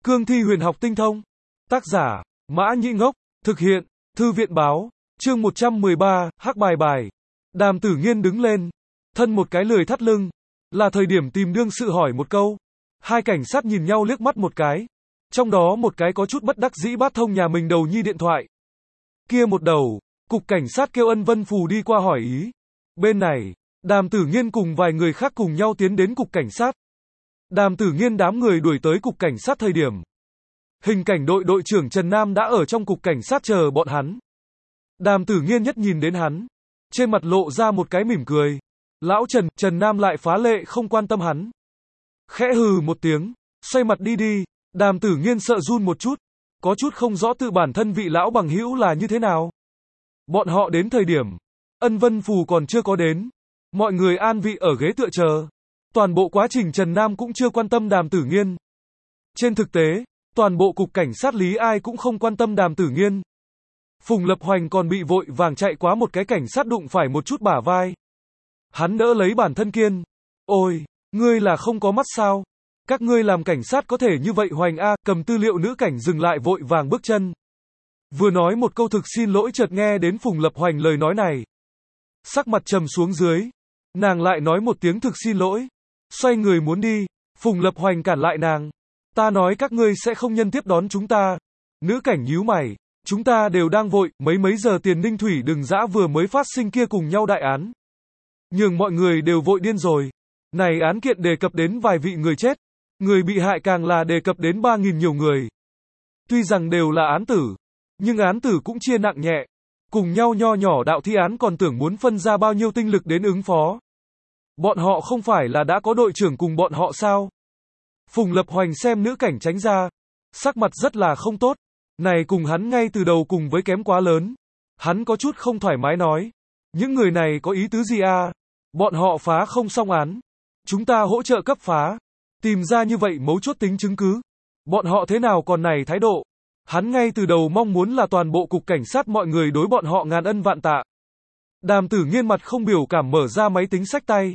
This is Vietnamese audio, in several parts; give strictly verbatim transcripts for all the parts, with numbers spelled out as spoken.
Cương thi huyền học tinh thông. Tác giả, Mã Nhĩ Ngốc. Thực hiện, Thư viện báo. Chương một trăm mười ba, hắc bài bài. Đàm Tử Nghiên đứng lên. Thân một cái lười thắt lưng. Là thời điểm tìm đương sự hỏi một câu. Hai cảnh sát nhìn nhau liếc mắt một cái. Trong đó một cái có chút bất đắc dĩ bắt thông nhà mình đầu nhi điện thoại. Kia một đầu, cục cảnh sát kêu Ân Vân Phù đi qua hỏi ý. Bên này, Đàm Tử Nghiên cùng vài người khác cùng nhau tiến đến cục cảnh sát. Đàm Tử Nghiên đám người đuổi tới cục cảnh sát thời điểm. Hình cảnh đội đội trưởng Trần Nam đã ở trong cục cảnh sát chờ bọn hắn. Đàm Tử Nghiên nhất nhìn đến hắn. Trên mặt lộ ra một cái mỉm cười. Lão Trần, Trần Nam lại phá lệ không quan tâm hắn. Khẽ hừ một tiếng, xoay mặt đi đi. Đàm Tử Nghiên sợ run một chút. Có chút không rõ tự bản thân vị lão bằng hữu là như thế nào. Bọn họ đến thời điểm, Ân Vân Phù còn chưa có đến. Mọi người an vị ở ghế tựa chờ. Toàn bộ quá trình Trần Nam cũng chưa quan tâm Đàm Tử Nghiên. Trên thực tế, toàn bộ cục cảnh sát lý ai cũng không quan tâm Đàm Tử Nghiên. Phùng Lập Hoành còn bị vội vàng chạy quá một cái cảnh sát đụng phải một chút bả vai. Hắn đỡ lấy bản thân Kiên. Ôi, ngươi là không có mắt sao? Các ngươi làm cảnh sát có thể như vậy Hoành a, cầm tư liệu nữ cảnh dừng lại vội vàng bước chân. Vừa nói một câu thực xin lỗi chợt nghe đến Phùng Lập Hoành lời nói này. Sắc mặt trầm xuống dưới. Nàng lại nói một tiếng thực xin lỗi. Xoay người muốn đi, Phùng Lập Hoành cản lại nàng. Ta nói các ngươi sẽ không nhân tiếp đón chúng ta. Nữ cảnh nhíu mày. Chúng ta đều đang vội, mấy mấy giờ tiền Ninh Thủy Đừng Dã vừa mới phát sinh kia cùng nhau đại án. Nhưng mọi người đều vội điên rồi. Này án kiện đề cập đến vài vị người chết. Người bị hại càng là đề cập đến ba nghìn nhiều người. Tuy rằng đều là án tử, nhưng án tử cũng chia nặng nhẹ. Cùng nhau nho nhỏ đạo thi án còn tưởng muốn phân ra bao nhiêu tinh lực đến ứng phó. Bọn họ không phải là đã có đội trưởng cùng bọn họ sao? Phùng Lập Hoành xem nữ cảnh tránh ra. Sắc mặt rất là không tốt. Này cùng hắn ngay từ đầu cùng với kém quá lớn. Hắn có chút không thoải mái nói. Những người này có ý tứ gì à? Bọn họ phá không xong án. Chúng ta hỗ trợ cấp phá. Tìm ra như vậy mấu chốt tính chứng cứ. Bọn họ thế nào còn này thái độ? Hắn ngay từ đầu mong muốn là toàn bộ cục cảnh sát mọi người đối bọn họ ngàn ân vạn tạ. Đàm Tử Nghiên mặt không biểu cảm mở ra máy tính xách tay.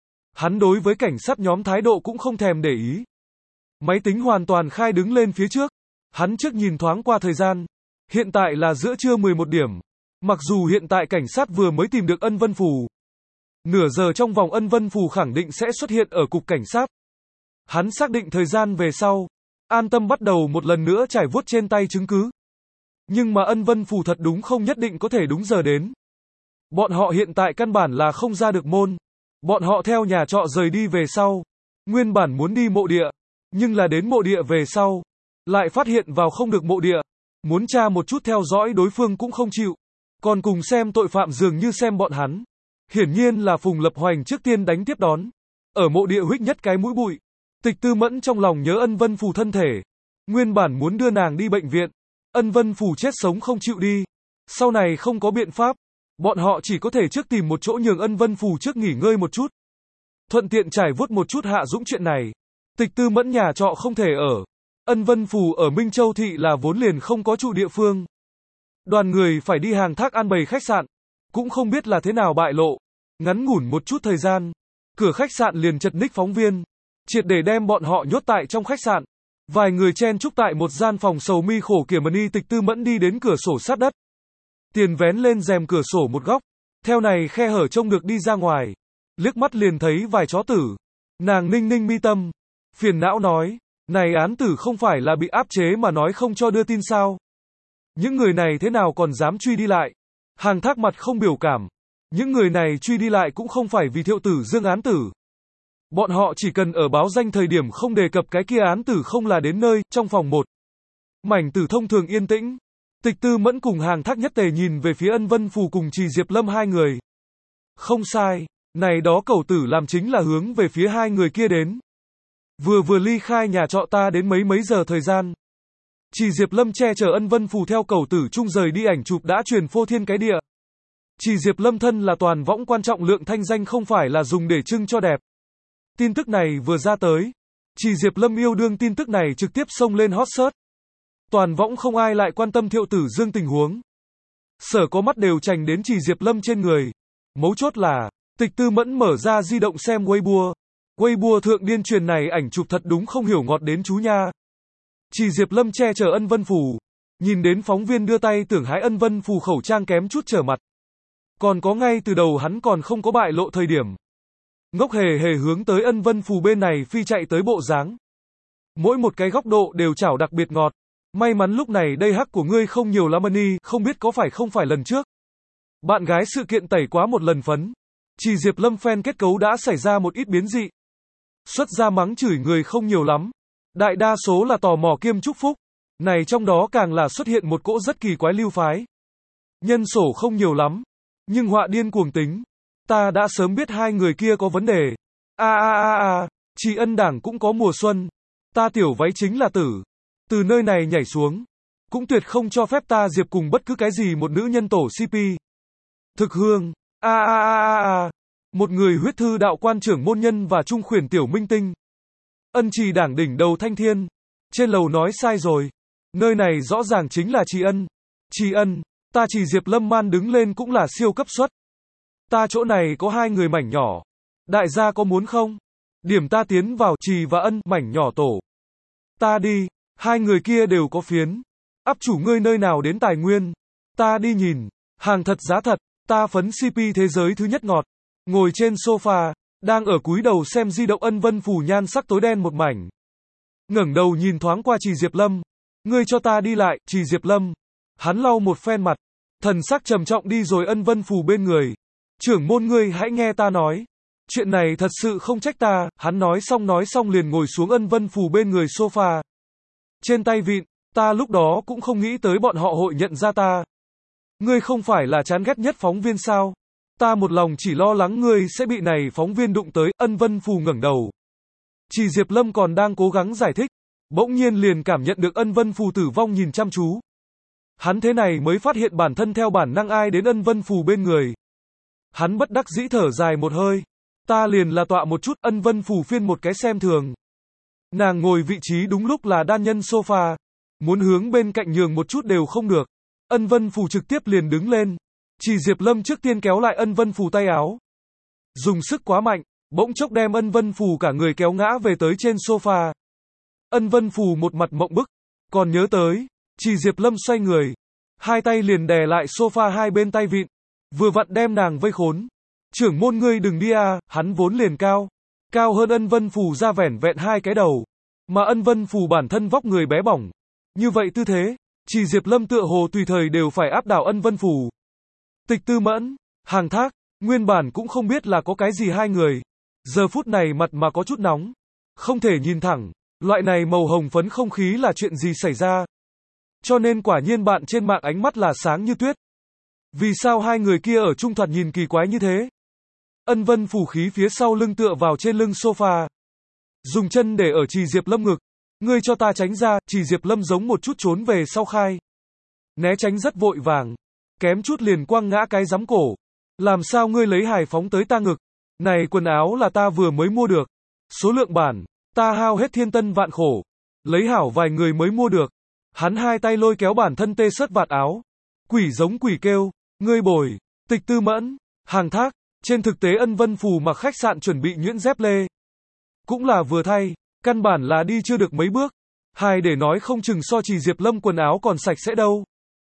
Hắn đối với cảnh sát nhóm thái độ cũng không thèm để ý. Máy tính hoàn toàn khai đứng lên phía trước. Hắn trước nhìn thoáng qua thời gian. Hiện tại là giữa trưa mười một điểm. Mặc dù hiện tại cảnh sát vừa mới tìm được Ân Vân Phù. Nửa giờ trong vòng Ân Vân Phù khẳng định sẽ xuất hiện ở cục cảnh sát. Hắn xác định thời gian về sau. An tâm bắt đầu một lần nữa trải vuốt trên tay chứng cứ. Nhưng mà Ân Vân Phù thật đúng không nhất định có thể đúng giờ đến. Bọn họ hiện tại căn bản là không ra được môn. Bọn họ theo nhà trọ rời đi về sau. Nguyên bản muốn đi mộ địa. Nhưng là đến mộ địa về sau. Lại phát hiện vào không được mộ địa. Muốn tra một chút theo dõi đối phương cũng không chịu. Còn cùng xem tội phạm dường như xem bọn hắn. Hiển nhiên là Phùng Lập Hoành trước tiên đánh tiếp đón. Ở mộ địa huých nhất cái mũi bụi. Tịch Tư Mẫn trong lòng nhớ Ân Vân Phù thân thể. Nguyên bản muốn đưa nàng đi bệnh viện. Ân Vân Phù chết sống không chịu đi. Sau này không có biện pháp. Bọn họ chỉ có thể trước tìm một chỗ nhường Ân Vân Phù trước nghỉ ngơi một chút. Thuận tiện trải vuốt một chút Hạ Dũng chuyện này. Tịch Tư Mẫn nhà trọ không thể ở. Ân Vân Phù ở Minh Châu Thị là vốn liền không có trụ địa phương. Đoàn người phải đi hàng thác an bày khách sạn. Cũng không biết là thế nào bại lộ. Ngắn ngủn một chút thời gian. Cửa khách sạn liền chật ních phóng viên. Triệt để đem bọn họ nhốt tại trong khách sạn. Vài người chen chúc tại một gian phòng sầu mi khổ kiểm ni. Tịch Tư Mẫn đi đến cửa sổ sát đất. Tiền vén lên rèm cửa sổ một góc. Theo này khe hở trông được đi ra ngoài. Liếc mắt liền thấy vài chó tử. Nàng ninh ninh mi tâm. Phiền não nói. Này án tử không phải là bị áp chế mà nói không cho đưa tin sao? Những người này thế nào còn dám truy đi lại? Hàng thác mặt không biểu cảm. Những người này truy đi lại cũng không phải vì Thiệu Tử Dương án tử. Bọn họ chỉ cần ở báo danh thời điểm không đề cập cái kia án tử không là đến nơi, trong phòng một. Mảnh tử thông thường yên tĩnh. Tịch Tư Mẫn cùng Hàng Thác nhất tề nhìn về phía Ân Vân Phù cùng Trì Diệp Lâm hai người. Không sai, này đó cẩu tử làm chính là hướng về phía hai người kia đến. Vừa vừa ly khai nhà trọ ta đến mấy mấy giờ thời gian. Trì Diệp Lâm che chở Ân Vân Phù theo cẩu tử chung rời đi ảnh chụp đã truyền phô thiên cái địa. Trì Diệp Lâm thân là toàn võng quan trọng lượng thanh danh không phải là dùng để trưng cho đẹp. Tin tức này vừa ra tới. Trì Diệp Lâm yêu đương tin tức này trực tiếp xông lên hot search. Toàn võng không ai lại quan tâm Thiệu Tử Dương tình huống. Sở có mắt đều chành đến Trì Diệp Lâm trên người. Mấu chốt là, Tịch Tư Mẫn mở ra di động xem Weibo. Weibo thượng điên truyền này ảnh chụp thật đúng không hiểu ngọt đến chú nha. Chỉ Diệp Lâm che chở Ân Vân Phù. Nhìn đến phóng viên đưa tay tưởng hái Ân Vân Phù khẩu trang kém chút trở mặt. Còn có ngay từ đầu hắn còn không có bại lộ thời điểm. Ngốc hề hề hướng tới Ân Vân Phù bên này phi chạy tới bộ dáng. Mỗi một cái góc độ đều chảo đặc biệt ngọt. May mắn lúc này đây hắc của ngươi không nhiều lắm Money, không biết có phải không phải lần trước. Bạn gái sự kiện tẩy quá một lần phấn. Chỉ Diệp Lâm fan kết cấu đã xảy ra một ít biến dị. Xuất ra mắng chửi người không nhiều lắm. Đại đa số là tò mò kiêm chúc phúc. Này trong đó càng là xuất hiện một cỗ rất kỳ quái lưu phái. Nhân sổ không nhiều lắm. Nhưng họa điên cuồng tính. Ta đã sớm biết hai người kia có vấn đề. A a a a, Chỉ Ân đảng cũng có mùa xuân. Ta tiểu váy chính là tử. Từ nơi này nhảy xuống. Cũng tuyệt không cho phép ta Diệp cùng bất cứ cái gì một nữ nhân tổ xê pê. Thực hương. A a a a a. Một người huyết thư đạo quan trưởng môn nhân và trung khuyển tiểu minh tinh. Ân Trì đảng đỉnh đầu thanh thiên. Trên lầu nói sai rồi. Nơi này rõ ràng chính là Trì Ân. Trì Ân, ta Chỉ Diệp Lâm man đứng lên cũng là siêu cấp suất. Ta chỗ này có hai người mảnh nhỏ. Đại gia có muốn không? Điểm ta tiến vào Trì và Ân mảnh nhỏ tổ. Ta đi, hai người kia đều có phiến. Áp chủ ngươi nơi nào đến tài nguyên? Ta đi nhìn, hàng thật giá thật, ta phấn xê pê thế giới thứ nhất ngọt. Ngồi trên sofa, đang ở cúi đầu xem di động Ân Vân Phù nhan sắc tối đen một mảnh. Ngẩng đầu nhìn thoáng qua Chỉ Diệp Lâm. Ngươi cho ta đi lại, Chỉ Diệp Lâm. Hắn lau một phen mặt. Thần sắc trầm trọng đi rồi Ân Vân Phù bên người. Trưởng môn ngươi hãy nghe ta nói. Chuyện này thật sự không trách ta. Hắn nói xong nói xong liền ngồi xuống Ân Vân Phù bên người sofa. Trên tay vịn, ta lúc đó cũng không nghĩ tới bọn họ hội nhận ra ta. Ngươi không phải là chán ghét nhất phóng viên sao? Ta một lòng chỉ lo lắng ngươi sẽ bị này phóng viên đụng tới. Ân Vân Phù ngẩng đầu. Chỉ Diệp Lâm còn đang cố gắng giải thích. Bỗng nhiên liền cảm nhận được Ân Vân Phù tử vong nhìn chăm chú. Hắn thế này mới phát hiện bản thân theo bản năng ai đến Ân Vân Phù bên người. Hắn bất đắc dĩ thở dài một hơi. Ta liền là tọa một chút. Ân Vân Phù phiên một cái xem thường. Nàng ngồi vị trí đúng lúc là đan nhân sofa. Muốn hướng bên cạnh nhường một chút đều không được. Ân Vân Phù trực tiếp liền đứng lên. Chỉ Diệp Lâm trước tiên kéo lại Ân Vân Phù tay áo. Dùng sức quá mạnh, bỗng chốc đem Ân Vân Phù cả người kéo ngã về tới trên sofa. Ân Vân Phù một mặt mộng bức. Còn nhớ tới, Chỉ Diệp Lâm xoay người. Hai tay liền đè lại sofa hai bên tay vịn. Vừa vặn đem nàng vây khốn. Trưởng môn ngươi đừng đi à, hắn vốn liền cao. Cao hơn Ân Vân Phù ra vẻn vẹn hai cái đầu. Mà Ân Vân Phù bản thân vóc người bé bỏng. Như vậy tư thế, Chỉ Diệp Lâm tựa hồ tùy thời đều phải áp đảo Ân Vân Phù. Tịch Tư Mẫn, Hàng Thác, nguyên bản cũng không biết là có cái gì hai người. Giờ phút này mặt mà có chút nóng. Không thể nhìn thẳng, loại này màu hồng phấn không khí là chuyện gì xảy ra. Cho nên quả nhiên bạn trên mạng ánh mắt là sáng như tuyết. Vì sao hai người kia ở trung thoạt nhìn kỳ quái như thế? Ân Vân Phù khí phía sau lưng tựa vào trên lưng sofa. Dùng chân để ở Chỉ Diệp Lâm ngực. Ngươi cho ta tránh ra. Chỉ Diệp Lâm giống một chút trốn về sau khai. Né tránh rất vội vàng. Kém chút liền quăng ngã cái giám cổ. Làm sao ngươi lấy hài phóng tới ta ngực? Này quần áo là ta vừa mới mua được. Số lượng bản, ta hao hết thiên tân vạn khổ. Lấy hảo vài người mới mua được. Hắn hai tay lôi kéo bản thân tê sất vạt áo. Quỷ giống quỷ kêu. Ngươi bồi. Tịch Tư Mẫn, Hàng Thác. Trên thực tế Ân Vân Phù mặc khách sạn chuẩn bị nhuyễn dép lê. Cũng là vừa thay. Căn bản là đi chưa được mấy bước. Hai để nói không chừng so Chỉ Diệp Lâm quần áo còn sạch sẽ đâu.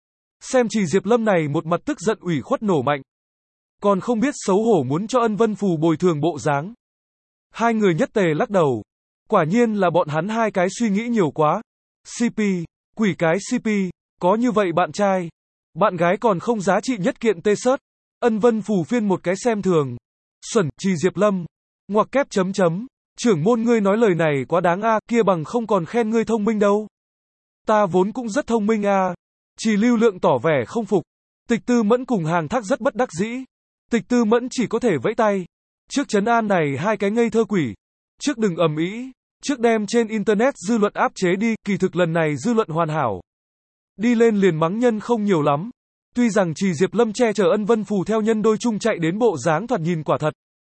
Xem Chỉ Diệp Lâm này một mặt tức giận ủy khuất nổ mạnh. Còn không biết xấu hổ muốn cho Ân Vân Phù bồi thường bộ dáng. Hai người nhất tề lắc đầu. Quả nhiên là bọn hắn hai cái suy nghĩ nhiều quá. xê pê, quỷ cái xê pê, có như vậy bạn trai. Bạn gái còn không giá trị nhất kiện tê sớt. Ân Vân Phù phiên một cái xem thường. Xuẩn, Chỉ Diệp Lâm. Ngoặc kép chấm chấm. Trưởng môn ngươi nói lời này quá đáng a, kia bằng không còn khen ngươi thông minh đâu. Ta vốn cũng rất thông minh a. Chỉ Lưu Lượng tỏ vẻ không phục. Tịch Tư Mẫn cùng Hàng Thác rất bất đắc dĩ. Tịch Tư Mẫn chỉ có thể vẫy tay. Trước trấn an này hai cái ngây thơ quỷ. Trước đừng ầm ĩ, trước đem trên internet dư luận áp chế đi, kỳ thực lần này dư luận hoàn hảo. Đi lên liền mắng nhân không nhiều lắm. Tuy rằng Chỉ Diệp Lâm che chở Ân Vân Phù theo nhân đôi chung chạy đến bộ dáng thoạt nhìn quả thật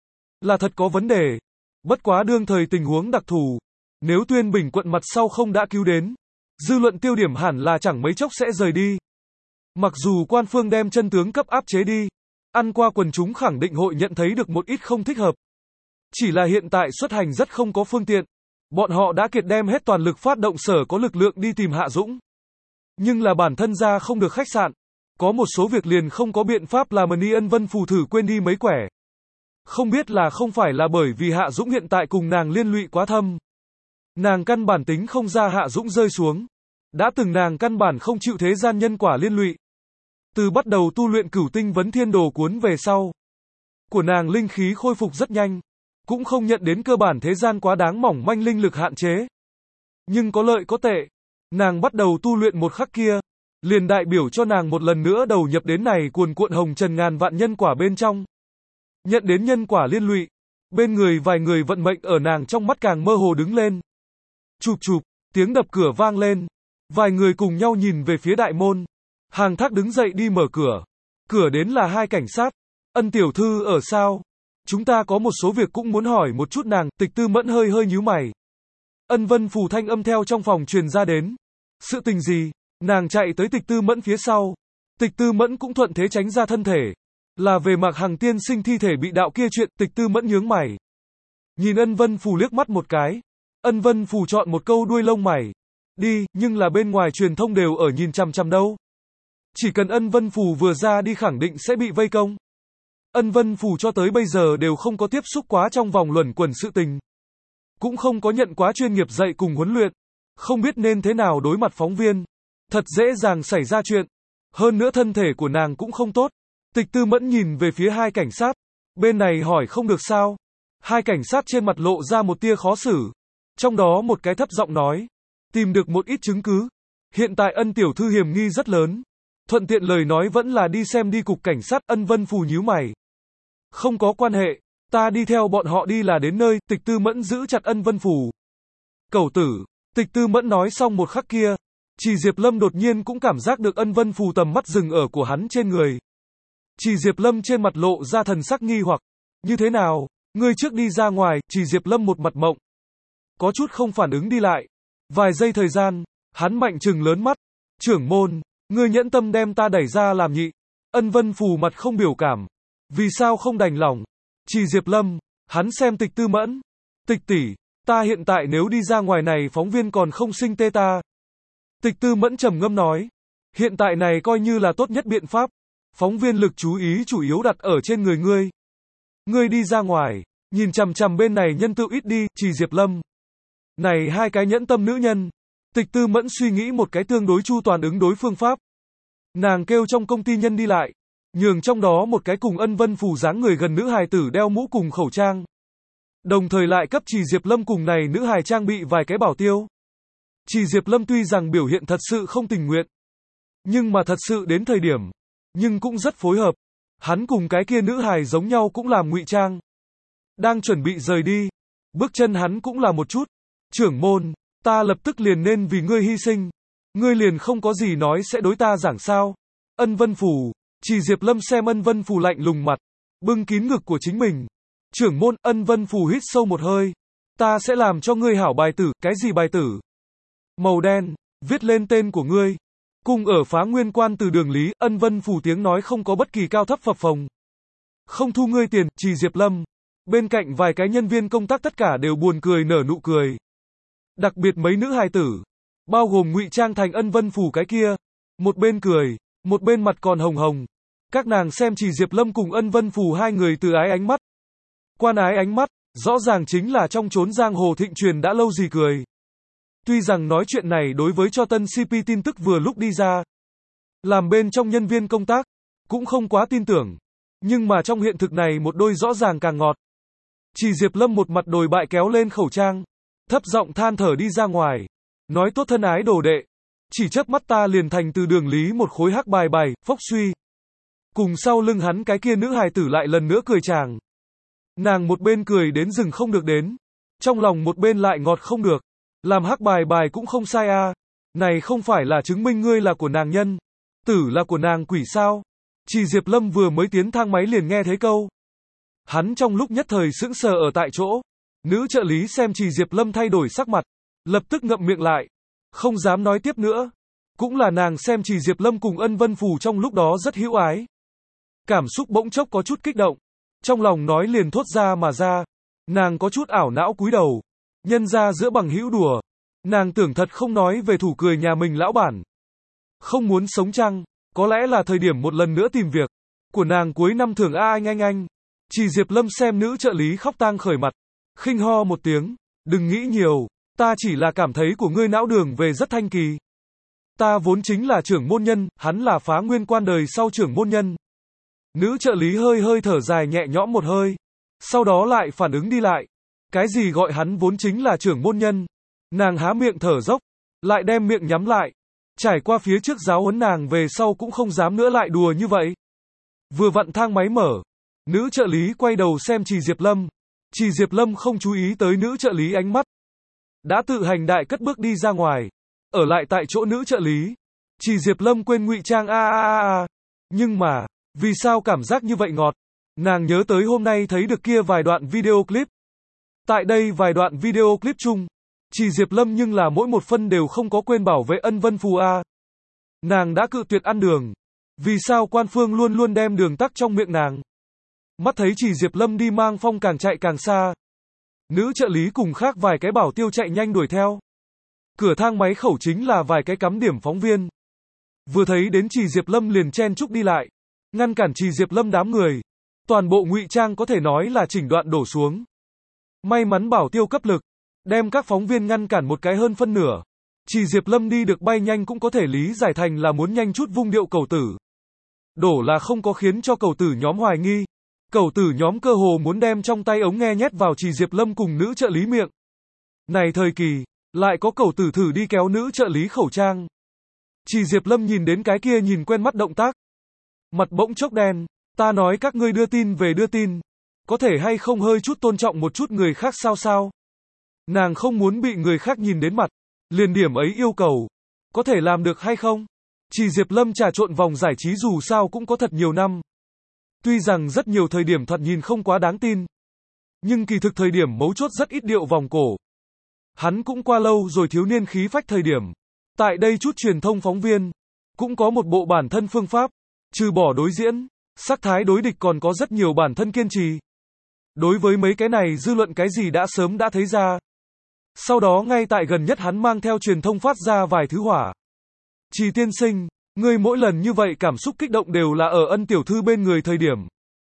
là thật có vấn đề. Bất quá đương thời tình huống đặc thù, nếu Tuyên Bình quận mặt sau không đã cứu đến, dư luận tiêu điểm hẳn là chẳng mấy chốc sẽ rời đi. Mặc dù quan phương đem chân tướng cấp áp chế đi, ăn qua quần chúng khẳng định hội nhận thấy được một ít không thích hợp. Chỉ là hiện tại xuất hành rất không có phương tiện. Bọn họ đã kiệt đem hết toàn lực phát động sở có lực lượng đi tìm Hạ Dũng. Nhưng là bản thân ra không được khách sạn. Có một số việc liền không có biện pháp làm Ni Ân Vân Phù thử quên đi mấy quẻ. Không biết là không phải là bởi vì Hạ Dũng hiện tại cùng nàng liên lụy quá thâm. Nàng căn bản tính không ra Hạ Dũng rơi xuống. Đã từng nàng căn bản không chịu thế gian nhân quả liên lụy. Từ bắt đầu tu luyện Cửu Tinh Vấn Thiên Đồ cuốn về sau, của nàng linh khí khôi phục rất nhanh, cũng không nhận đến cơ bản thế gian quá đáng mỏng manh linh lực hạn chế. Nhưng có lợi có tệ, nàng bắt đầu tu luyện một khắc kia, liền đại biểu cho nàng một lần nữa đầu nhập đến này cuồn cuộn hồng trần ngàn vạn nhân quả bên trong. Nhận đến nhân quả liên lụy, bên người vài người vận mệnh ở nàng trong mắt càng mơ hồ đứng lên. Chụp chụp, tiếng đập cửa vang lên, vài người cùng nhau nhìn về phía đại môn. Hàng Thác đứng dậy đi mở cửa. Cửa đến là hai cảnh sát. Ân tiểu thư ở sao? Chúng ta có một số việc cũng muốn hỏi một chút nàng. Tịch Tư Mẫn hơi hơi nhíu mày. Ân Vân Phù thanh âm theo trong phòng truyền ra đến. Sự tình gì? Nàng chạy tới Tịch Tư Mẫn phía sau. Tịch Tư Mẫn cũng thuận thế tránh ra thân thể. Là về Mạc Hằng tiên sinh thi thể bị đạo kia chuyện. Tịch Tư Mẫn nhướng mày. Nhìn Ân Vân Phù liếc mắt một cái. Ân Vân Phù chọn một câu đuôi lông mày. Đi, nhưng là bên ngoài truyền thông đều ở nhìn chằm chằm đâu. Chỉ cần Ân Vân Phù vừa ra đi khẳng định sẽ bị vây công. Ân Vân Phù cho tới bây giờ đều không có tiếp xúc quá trong vòng luẩn quẩn sự tình. Cũng không có nhận quá chuyên nghiệp dạy cùng huấn luyện. Không biết nên thế nào đối mặt phóng viên. Thật dễ dàng xảy ra chuyện. Hơn nữa thân thể của nàng cũng không tốt. Tịch Tư Mẫn nhìn về phía hai cảnh sát. Bên này hỏi không được sao. Hai cảnh sát trên mặt lộ ra một tia khó xử. Trong đó một cái thấp giọng nói. Tìm được một ít chứng cứ. Hiện tại Ân tiểu thư hiểm nghi rất lớn. Thuận tiện lời nói vẫn là đi xem đi cục cảnh sát. Ân Vân Phù nhíu mày. Không có quan hệ. Ta đi theo bọn họ đi là đến nơi. Tịch Tư Mẫn giữ chặt Ân Vân Phù. Cẩu tử. Tịch Tư Mẫn nói xong một khắc kia. Chỉ Diệp Lâm đột nhiên cũng cảm giác được Ân Vân Phù tầm mắt dừng ở của hắn trên người. Chỉ Diệp Lâm trên mặt lộ ra thần sắc nghi hoặc. Như thế nào? Ngươi trước đi ra ngoài. Chỉ Diệp Lâm một mặt mộng. Có chút không phản ứng đi lại. Vài giây thời gian. Hắn mạnh trừng lớn mắt. Trưởng môn. Ngươi nhẫn tâm đem ta đẩy ra làm nhị. Ân Vân Phù mặt không biểu cảm. Vì sao không đành lòng? Chỉ Diệp Lâm. Hắn xem Tịch Tư Mẫn. Tịch tỷ. Ta hiện tại nếu đi ra ngoài này phóng viên còn không sinh tê ta. Tịch Tư Mẫn trầm ngâm nói. Hiện tại này coi như là tốt nhất biện pháp. Phóng viên lực chú ý chủ yếu đặt ở trên người ngươi. Ngươi đi ra ngoài. Nhìn chằm chằm bên này nhân tự ít đi. Chỉ Diệp Lâm. Này hai cái nhẫn tâm nữ nhân. Tịch Tư Mẫn suy nghĩ một cái tương đối chu toàn ứng đối phương pháp. Nàng kêu trong công ty nhân đi lại. Nhường trong đó một cái cùng Ân Vân Phù dáng người gần nữ hài tử đeo mũ cùng khẩu trang. Đồng thời lại cấp Chỉ Diệp Lâm cùng này nữ hài trang bị vài cái bảo tiêu. Chỉ Diệp Lâm tuy rằng biểu hiện thật sự không tình nguyện. Nhưng mà thật sự đến thời điểm. Nhưng cũng rất phối hợp. Hắn cùng cái kia nữ hài giống nhau cũng làm ngụy trang. Đang chuẩn bị rời đi. Bước chân hắn cũng là một chút. Trưởng môn. Ta lập tức liền nên vì ngươi hy sinh. Ngươi liền không có gì nói sẽ đối ta giảng sao. Ân Vân Phù. Chỉ Diệp Lâm xem Ân Vân Phù lạnh lùng mặt. Bưng kín ngực của chính mình. Trưởng môn. Ân Vân Phù hít sâu một hơi. Ta sẽ làm cho ngươi hảo bài tử. Cái gì bài tử? Màu đen. Viết lên tên của ngươi. Cùng ở Phá Nguyên Quan từ đường Lý. Ân Vân Phù tiếng nói không có bất kỳ cao thấp phập phồng. Không thu ngươi tiền. Chỉ Diệp Lâm. Bên cạnh vài cái nhân viên công tác tất cả đều buồn cười nở nụ cười. Đặc biệt mấy nữ hài tử. Bao gồm ngụy trang thành Ân Vân Phù cái kia. Một bên cười. Một bên mặt còn hồng hồng. Các nàng xem Chỉ Diệp Lâm cùng Ân Vân Phù hai người từ ái ánh mắt. Quan ái ánh mắt. Rõ ràng chính là trong chốn giang hồ thịnh truyền đã lâu gì cười. Tuy rằng nói chuyện này đối với cho tân xê pê tin tức vừa lúc đi ra. Làm bên trong nhân viên công tác. Cũng không quá tin tưởng. Nhưng mà trong hiện thực này một đôi rõ ràng càng ngọt. Chỉ Diệp Lâm một mặt đồi bại kéo lên khẩu trang. Thấp giọng than thở đi ra ngoài. Nói tốt thân ái đồ đệ. Chỉ chớp mắt ta liền thành từ đường Lý một khối hắc bài bài, phốc suy. Cùng sau lưng hắn cái kia nữ hài tử lại lần nữa cười chàng. Nàng một bên cười đến rừng không được đến. Trong lòng một bên lại ngọt không được. Làm hắc bài bài cũng không sai a. À. Này không phải là chứng minh ngươi là của nàng nhân. Tử là của nàng quỷ sao. Chỉ Diệp Lâm vừa mới tiến thang máy liền nghe thấy câu. Hắn trong lúc nhất thời sững sờ ở tại chỗ. Nữ trợ lý xem Chỉ Diệp Lâm thay đổi sắc mặt. Lập tức ngậm miệng lại. Không dám nói tiếp nữa. Cũng là nàng xem Chỉ Diệp Lâm cùng Ân Vân Phù trong lúc đó rất hữu ái. Cảm xúc bỗng chốc có chút kích động. Trong lòng nói liền thốt ra mà ra. Nàng có chút ảo não cúi đầu. Nhân ra giữa bằng hữu đùa. Nàng tưởng thật không nói về thủ cười nhà mình lão bản. Không muốn sống chăng? Có lẽ là thời điểm một lần nữa tìm việc. Của nàng cuối năm thường a anh anh anh. Chỉ Diệp Lâm xem nữ trợ lý khóc tang khởi mặt. Khinh ho một tiếng. Đừng nghĩ nhiều. Ta chỉ là cảm thấy của ngươi não đường về rất thanh kỳ. Ta vốn chính là trưởng môn nhân, hắn là phá nguyên quan đời sau trưởng môn nhân. Nữ trợ lý hơi hơi thở dài nhẹ nhõm một hơi. Sau đó lại phản ứng đi lại. Cái gì gọi hắn vốn chính là trưởng môn nhân? Nàng há miệng thở dốc, lại đem miệng nhắm lại. Trải qua phía trước giáo huấn nàng về sau cũng không dám nữa lại đùa như vậy. Vừa vặn thang máy mở. Nữ trợ lý quay đầu xem Trì Diệp Lâm. Trì Diệp Lâm không chú ý tới nữ trợ lý ánh mắt. Đã tự hành đại cất bước đi ra ngoài. Ở lại tại chỗ nữ trợ lý. Trì Diệp Lâm quên ngụy trang a a a a. Nhưng mà, vì sao cảm giác như vậy ngọt? Nàng nhớ tới hôm nay thấy được kia vài đoạn video clip. Tại đây vài đoạn video clip chung, Trì Diệp Lâm nhưng là mỗi một phân đều không có quên bảo vệ ân vân phù a. Nàng đã cự tuyệt ăn đường. Vì sao quan phương luôn luôn đem đường tắc trong miệng nàng? Mắt thấy Trì Diệp Lâm đi mang phong càng chạy càng xa. Nữ trợ lý cùng khác vài cái bảo tiêu chạy nhanh đuổi theo. Cửa thang máy khẩu chính là vài cái cắm điểm phóng viên. Vừa thấy đến Trì Diệp Lâm liền chen chúc đi lại, ngăn cản Trì Diệp Lâm đám người. Toàn bộ ngụy trang có thể nói là chỉnh đoạn đổ xuống. May mắn bảo tiêu cấp lực, đem các phóng viên ngăn cản một cái hơn phân nửa. Trì Diệp Lâm đi được bay nhanh cũng có thể lý giải thành là muốn nhanh chút vung điệu cầu tử. Đổ là không có khiến cho cầu tử nhóm hoài nghi. Cầu tử nhóm cơ hồ muốn đem trong tay ống nghe nhét vào Trì Diệp Lâm cùng nữ trợ lý miệng. Này thời kỳ, lại có cầu tử thử đi kéo nữ trợ lý khẩu trang. Trì Diệp Lâm nhìn đến cái kia nhìn quen mắt động tác. Mặt bỗng chốc đen, ta nói các ngươi đưa tin về đưa tin. Có thể hay không hơi chút tôn trọng một chút người khác sao sao? Nàng không muốn bị người khác nhìn đến mặt. Liền điểm ấy yêu cầu. Có thể làm được hay không? Trì Diệp Lâm trà trộn vòng giải trí dù sao cũng có thật nhiều năm. Tuy rằng rất nhiều thời điểm thoạt nhìn không quá đáng tin. Nhưng kỳ thực thời điểm mấu chốt rất ít điệu vòng cổ. Hắn cũng qua lâu rồi thiếu niên khí phách thời điểm. Tại đây chút truyền thông phóng viên. Cũng có một bộ bản thân phương pháp. Trừ bỏ đối diễn, sắc thái đối địch còn có rất nhiều bản thân kiên trì. Đối với mấy cái này dư luận cái gì đã sớm đã thấy ra. Sau đó ngay tại gần nhất hắn mang theo truyền thông phát ra vài thứ hỏa. Trì tiên sinh, ngươi mỗi lần như vậy cảm xúc kích động đều là ở ân tiểu thư bên người thời điểm.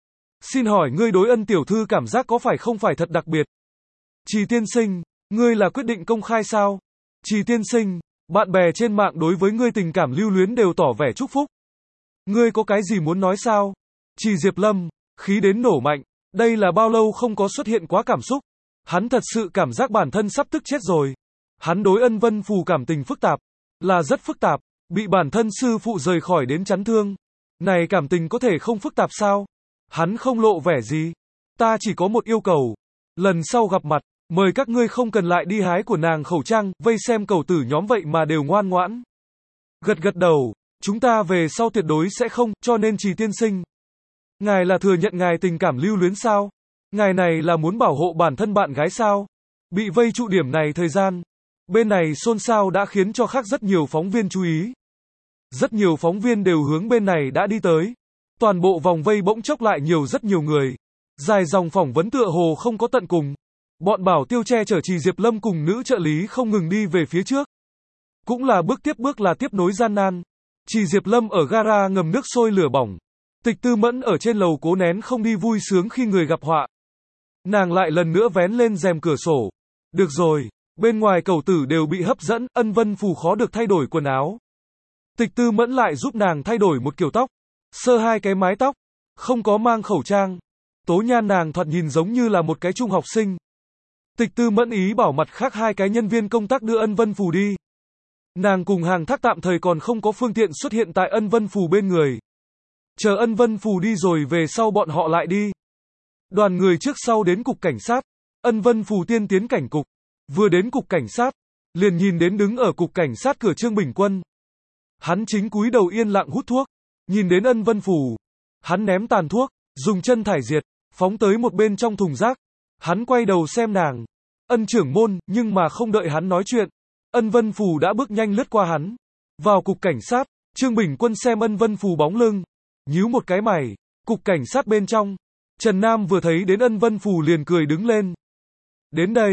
Xin hỏi ngươi đối ân tiểu thư cảm giác có phải không phải thật đặc biệt? Trì tiên sinh, ngươi là quyết định công khai sao? Trì tiên sinh, bạn bè trên mạng đối với ngươi tình cảm lưu luyến đều tỏ vẻ chúc phúc. Ngươi có cái gì muốn nói sao? Trì Diệp Lâm, khí đến nổ mạnh, đây là bao lâu không có xuất hiện quá cảm xúc. Hắn thật sự cảm giác bản thân sắp tức chết rồi. Hắn đối ân vân phù cảm tình phức tạp, là rất phức tạp, bị bản thân sư phụ rời khỏi đến chán thương. Này cảm tình có thể không phức tạp sao? Hắn không lộ vẻ gì. Ta chỉ có một yêu cầu. Lần sau gặp mặt, mời các ngươi không cần lại đi hái của nàng khẩu trang, vây xem cầu tử nhóm vậy mà đều ngoan ngoãn. Gật gật đầu, chúng ta về sau tuyệt đối sẽ không, cho nên Trì tiên sinh. Ngài là thừa nhận ngài tình cảm lưu luyến sao? Ngài này là muốn bảo hộ bản thân bạn gái sao? Bị vây trụ điểm này thời gian. Bên này xôn xao đã khiến cho khác rất nhiều phóng viên chú ý. Rất nhiều phóng viên đều hướng bên này đã đi tới. Toàn bộ vòng vây bỗng chốc lại nhiều rất nhiều người. Dài dòng phỏng vấn tựa hồ không có tận cùng. Bọn bảo tiêu che chở Trì Diệp Lâm cùng nữ trợ lý không ngừng đi về phía trước. Cũng là bước tiếp bước là tiếp nối gian nan. Trì Diệp Lâm ở gara ngầm nước sôi lửa bỏng. Tịch Tư Mẫn ở trên lầu cố nén không đi vui sướng khi người gặp họa. Nàng lại lần nữa vén lên rèm cửa sổ. Được rồi, bên ngoài cầu tử đều bị hấp dẫn, ân vân phù khó được thay đổi quần áo. Tịch Tư Mẫn lại giúp nàng thay đổi một kiểu tóc. Sơ hai cái mái tóc. Không có mang khẩu trang. Tố nhan nàng thoạt nhìn giống như là một cái trung học sinh. Tịch Tư Mẫn ý bảo mặt khác hai cái nhân viên công tác đưa ân vân phù đi. Nàng cùng hàng thác tạm thời còn không có phương tiện xuất hiện tại ân vân phù bên người. Chờ ân vân phù đi rồi về sau bọn họ lại đi. Đoàn người trước sau đến cục cảnh sát. Ân vân phù tiên tiến cảnh cục. Vừa đến cục cảnh sát, liền nhìn đến đứng ở cục cảnh sát cửa Trương Bình Quân. Hắn chính cúi đầu yên lặng hút thuốc. Nhìn đến ân vân phù. Hắn ném tàn thuốc, dùng chân thải diệt, phóng tới một bên trong thùng rác. Hắn quay đầu xem nàng. Ân trưởng môn, nhưng mà không đợi hắn nói chuyện. Ân vân phù đã bước nhanh lướt qua hắn. Vào cục cảnh sát, Trương Bình Quân xem ân vân phù bóng lưng. Nhíu một cái mày. Cục cảnh sát bên trong. Trần Nam vừa thấy đến ân vân phù liền cười đứng lên. Đến đây,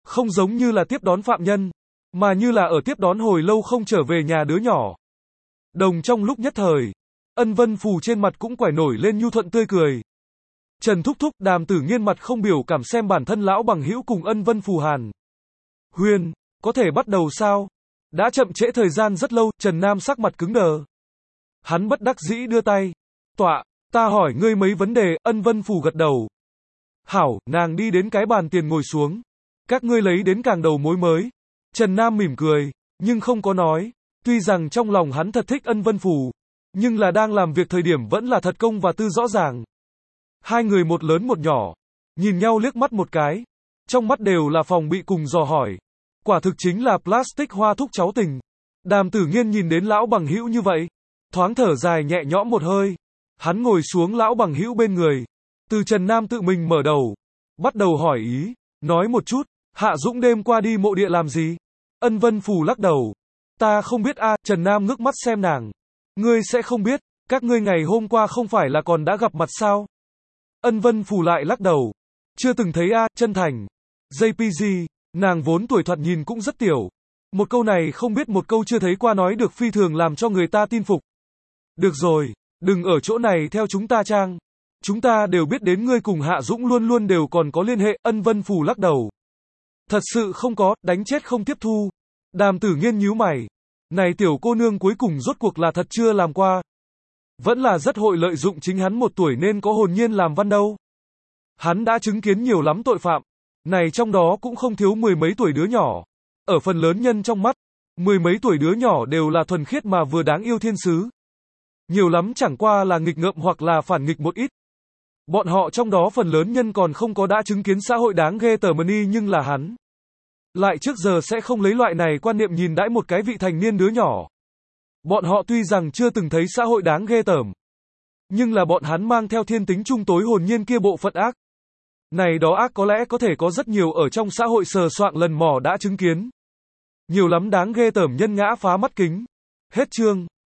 Không giống như là tiếp đón phạm nhân, mà như là ở tiếp đón hồi lâu không trở về nhà đứa nhỏ. Đồng trong lúc nhất thời, Ân Vân Phù trên mặt cũng quải nổi lên nhu thuận tươi cười. Trần thúc thúc, Đàm Tử Nghiên mặt không biểu cảm xem bản thân lão bằng hữu cùng Ân Vân Phù Hàn Huyên, có thể bắt đầu sao? Đã chậm trễ thời gian rất lâu, Trần Nam sắc mặt cứng đờ. Hắn bất đắc dĩ đưa tay. Tọa, ta hỏi ngươi mấy vấn đề, Ân Vân Phù gật đầu. Hảo, nàng đi đến cái bàn tiền ngồi xuống. Các ngươi lấy đến càng đầu mối mới. Trần Nam mỉm cười, nhưng không có nói. Tuy rằng trong lòng hắn thật thích Ân Vân Phù, nhưng là đang làm việc thời điểm vẫn là thật công và tư rõ ràng. Hai người một lớn một nhỏ, nhìn nhau liếc mắt một cái. Trong mắt đều là phòng bị cùng dò hỏi. Quả thực chính là plastic hoa thúc cháu tình. Đàm Tử Nghiên nhìn đến lão bằng hữu như vậy, thoáng thở dài nhẹ nhõm một hơi. Hắn ngồi xuống lão bằng hữu bên người. Từ Trần Nam tự mình mở đầu, bắt đầu hỏi ý, nói một chút, Hạ Dũng đêm qua đi mộ địa làm gì? Ân Vân Phù lắc đầu. Ta không biết a, Trần Nam ngước mắt xem nàng. Ngươi sẽ không biết, các ngươi ngày hôm qua không phải là còn đã gặp mặt sao? Ân Vân Phù lại lắc đầu. Chưa từng thấy a, chân thành. gi pê giê, nàng vốn tuổi thoạt nhìn cũng rất tiểu. Một câu này không biết một câu chưa thấy qua nói được phi thường làm cho người ta tin phục. Được rồi, đừng ở chỗ này theo chúng ta trang. Chúng ta đều biết đến ngươi cùng Hạ Dũng luôn luôn đều còn có liên hệ, Ân Vân Phù lắc đầu. Thật sự không có, đánh chết không tiếp thu. Đàm Tử Nghiên nhíu mày. Này tiểu cô nương cuối cùng rốt cuộc là thật chưa làm qua. Vẫn là rất hội lợi dụng chính hắn một tuổi nên có hồn nhiên làm văn đâu. Hắn đã chứng kiến nhiều lắm tội phạm. Này trong đó cũng không thiếu mười mấy tuổi đứa nhỏ. Ở phần lớn nhân trong mắt, mười mấy tuổi đứa nhỏ đều là thuần khiết mà vừa đáng yêu thiên sứ. Nhiều lắm chẳng qua là nghịch ngợm hoặc là phản nghịch một ít. Bọn họ trong đó phần lớn nhân còn không có đã chứng kiến xã hội đáng ghê tởm ni, nhưng là hắn lại trước giờ sẽ không lấy loại này quan niệm nhìn đãi một cái vị thành niên đứa nhỏ. Bọn họ tuy rằng chưa từng thấy xã hội đáng ghê tởm, nhưng là bọn hắn mang theo thiên tính trung tối hồn nhiên kia bộ phận ác. Này đó ác có lẽ có thể có rất nhiều ở trong xã hội sờ soạng lần mò đã chứng kiến. Nhiều lắm đáng ghê tởm nhân ngã phá mắt kính. Hết chương.